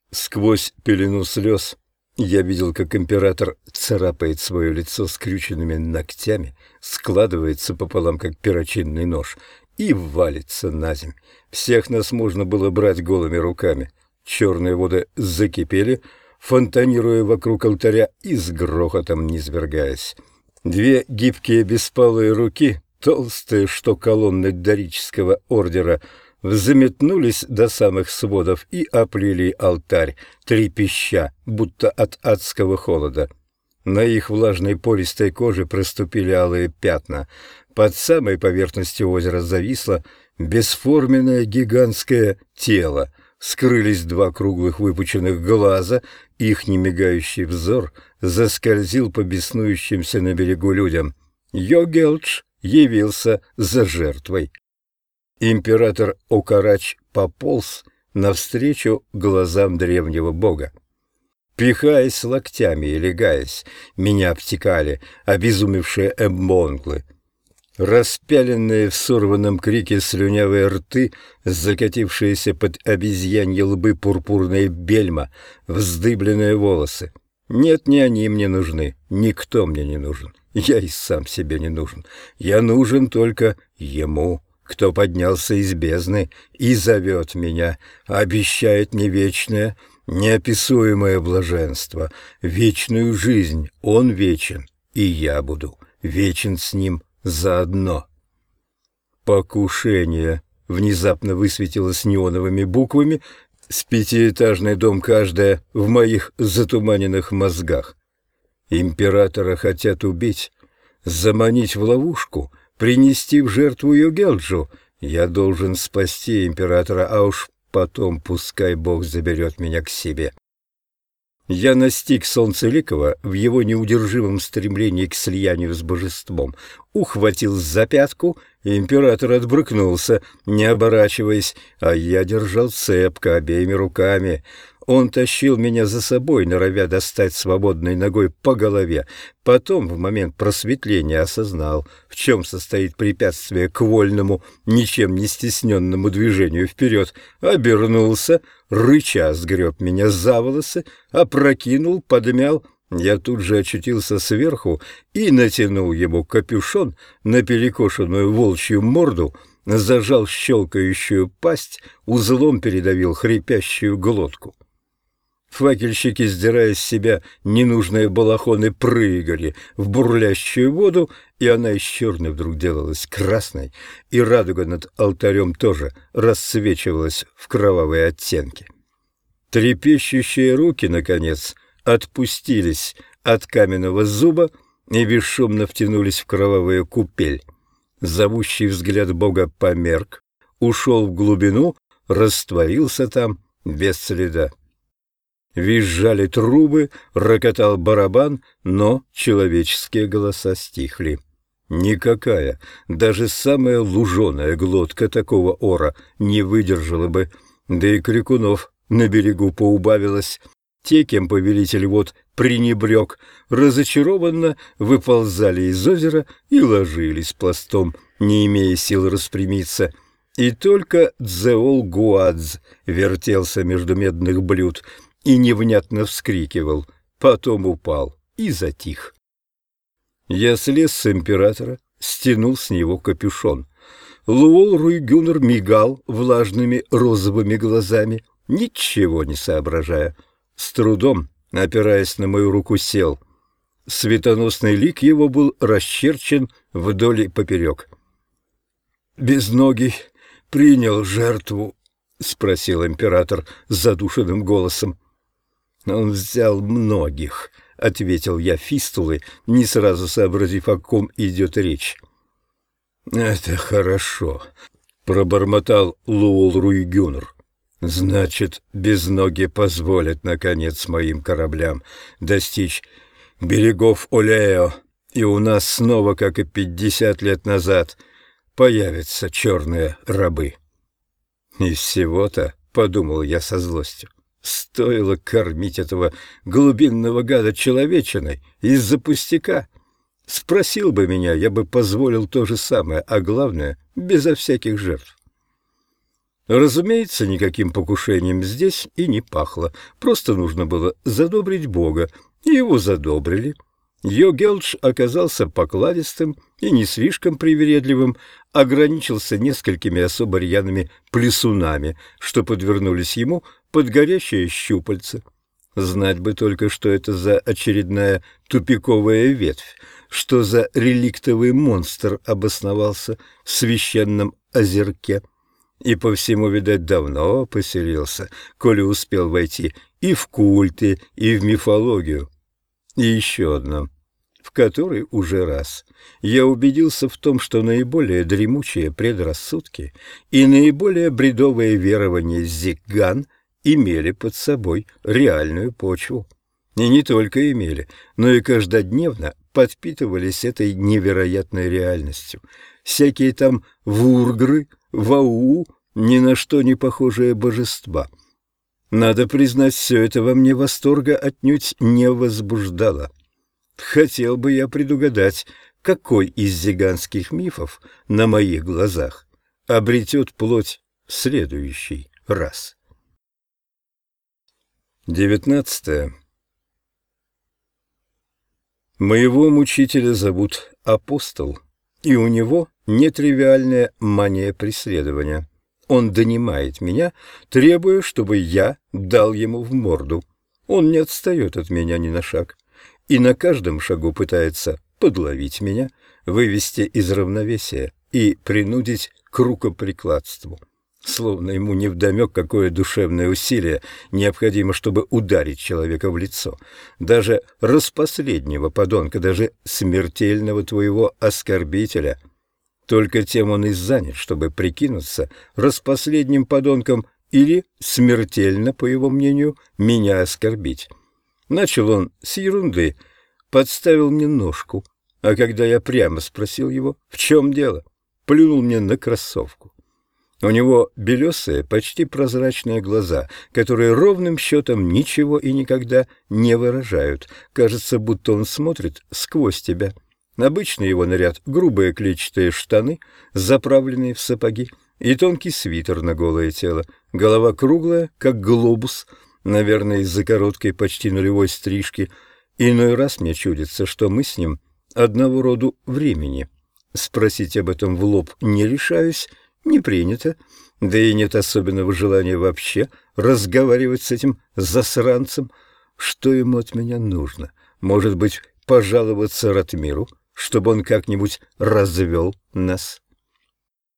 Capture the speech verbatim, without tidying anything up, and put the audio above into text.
Сквозь пелену слез я видел, как император царапает свое лицо скрюченными ногтями, складывается пополам, как перочинный нож, и валится на земь. Всех нас можно было брать голыми руками. Черные воды закипели, фонтанируя вокруг алтаря и с грохотом низвергаясь. Две гибкие беспалые руки, толстые, что колонны дорического ордера, взметнулись до самых сводов и оплели алтарь, трепеща, будто от адского холода. На их влажной пористой коже проступили алые пятна. Под самой поверхностью озера зависло бесформенное гигантское тело. Скрылись два круглых выпученных глаза, их немигающий взор заскользил по беснующимся на берегу людям. Йогелдж явился за жертвой. Император Окарач пополз навстречу глазам древнего бога. Пихаясь локтями и легаясь, меня обтекали обезумевшие эмбонглы. Распяленные в сорванном крике слюнявые рты, закатившиеся под обезьяньи лбы пурпурные бельма, вздыбленные волосы. Нет, не они мне нужны, никто мне не нужен, я и сам себе не нужен. Я нужен только ему, кто поднялся из бездны и зовет меня, обещает мне вечное, неописуемое блаженство, вечную жизнь. Он вечен, и я буду вечен с ним заодно. Покушение внезапно высветилось неоновыми буквами, с пятиэтажный дом каждая в моих затуманенных мозгах. Императора хотят убить, заманить в ловушку, принести в жертву Йогелджу. Я должен спасти императора, а уж потом пускай Бог заберет меня к себе. Я настиг Солнцеликова в его неудержимом стремлении к слиянию с божеством, ухватил за пятку, и император отбрыкнулся, не оборачиваясь, а я держал цепко обеими руками. Он тащил меня за собой, норовя достать свободной ногой по голове. Потом, в момент просветления, осознал, в чем состоит препятствие к вольному, ничем не стесненному движению вперед. Обернулся, рыча сгреб меня за волосы, опрокинул, подмял. Я тут же очутился сверху и натянул ему капюшон на перекошенную волчью морду, зажал щелкающую пасть, узлом передавил хрипящую глотку. Факельщики, сдирая с себя ненужные балахоны, прыгали в бурлящую воду, и она из черной вдруг делалась красной, и радуга над алтарем тоже расцвечивалась в кровавые оттенки. Трепещущие руки, наконец, отпустились от каменного зуба и бесшумно втянулись в кровавую купель. Зовущий взгляд Бога померк, ушел в глубину, растворился там без следа. Визжали трубы, рокотал барабан, но человеческие голоса стихли. Никакая, даже самая луженая глотка такого ора не выдержала бы, да и крикунов на берегу поубавилось. Те, кем повелитель вод пренебрег, разочарованно выползали из озера и ложились пластом, не имея сил распрямиться. И только Дзеол-Гуадз вертелся между медных блюд и невнятно вскрикивал, потом упал и затих. Я слез с императора, стянул с него капюшон. Луол-Руйгюнер мигал влажными розовыми глазами, ничего не соображая. С трудом, опираясь на мою руку, сел. Светоносный лик его был расчерчен вдоль и поперек. «Безногий принял жертву?» — спросил император задушенным голосом. «Он взял многих», — ответил я фистулой, не сразу сообразив, о ком идет речь. «Это хорошо», — пробормотал Луол-Руйгюнер. «Значит, безногие позволят, наконец, моим кораблям достичь берегов Олео, и у нас снова, как и пятьдесят лет назад, появятся черные рабы». «И всего-то», — подумал я со злостью, — «стоило кормить этого глубинного гада человечиной из-за пустяка. Спросил бы меня, я бы позволил то же самое, а главное, безо всяких жертв». Разумеется, никаким покушением здесь и не пахло. Просто нужно было задобрить Бога, и его задобрили. Йогелдж оказался покладистым и не слишком привередливым, ограничился несколькими особо рьяными плесунами, что подвернулись ему под горящее щупальце. Знать бы только, что это за очередная тупиковая ветвь, что за реликтовый монстр обосновался в священном озерке. И по всему, видать, давно поселился, коли успел войти и в культы, и в мифологию. И еще одно, в который уже раз я убедился в том, что наиболее дремучие предрассудки и наиболее бредовые верования зигган имели под собой реальную почву. И не только имели, но и каждодневно подпитывались этой невероятной реальностью. Всякие там вургры, вау, ни на что не похожие божества. Надо признать, все это во мне восторга отнюдь не возбуждало. Хотел бы я предугадать, какой из зиганских мифов на моих глазах обретет плоть в следующий раз. Девятнадцатое. Моего мучителя зовут Апостол, и у него нетривиальная мания преследования. Он донимает меня, требуя, чтобы я дал ему в морду. Он не отстает от меня ни на шаг, и на каждом шагу пытается подловить меня, вывести из равновесия и принудить к рукоприкладству. Словно ему невдомек, какое душевное усилие необходимо, чтобы ударить человека в лицо. Даже распоследнего подонка, даже смертельного твоего оскорбителя. Только тем он и занят, чтобы прикинуться распоследним подонком или смертельно, по его мнению, меня оскорбить. Начал он с ерунды, подставил мне ножку, а когда я прямо спросил его, в чем дело, плюнул мне на кроссовку. У него белесые, почти прозрачные глаза, которые ровным счетом ничего и никогда не выражают. Кажется, будто он смотрит сквозь тебя. Обычный его наряд — грубые клетчатые штаны, заправленные в сапоги, и тонкий свитер на голое тело. Голова круглая, как глобус, наверное, из-за короткой, почти нулевой стрижки. Иной раз мне чудится, что мы с ним одного роду времени. Спросить об этом в лоб не решаюсь, не принято, да и нет особенного желания вообще разговаривать с этим засранцем. Что ему от меня нужно? Может быть, пожаловаться Ратмиру, чтобы он как-нибудь развел нас?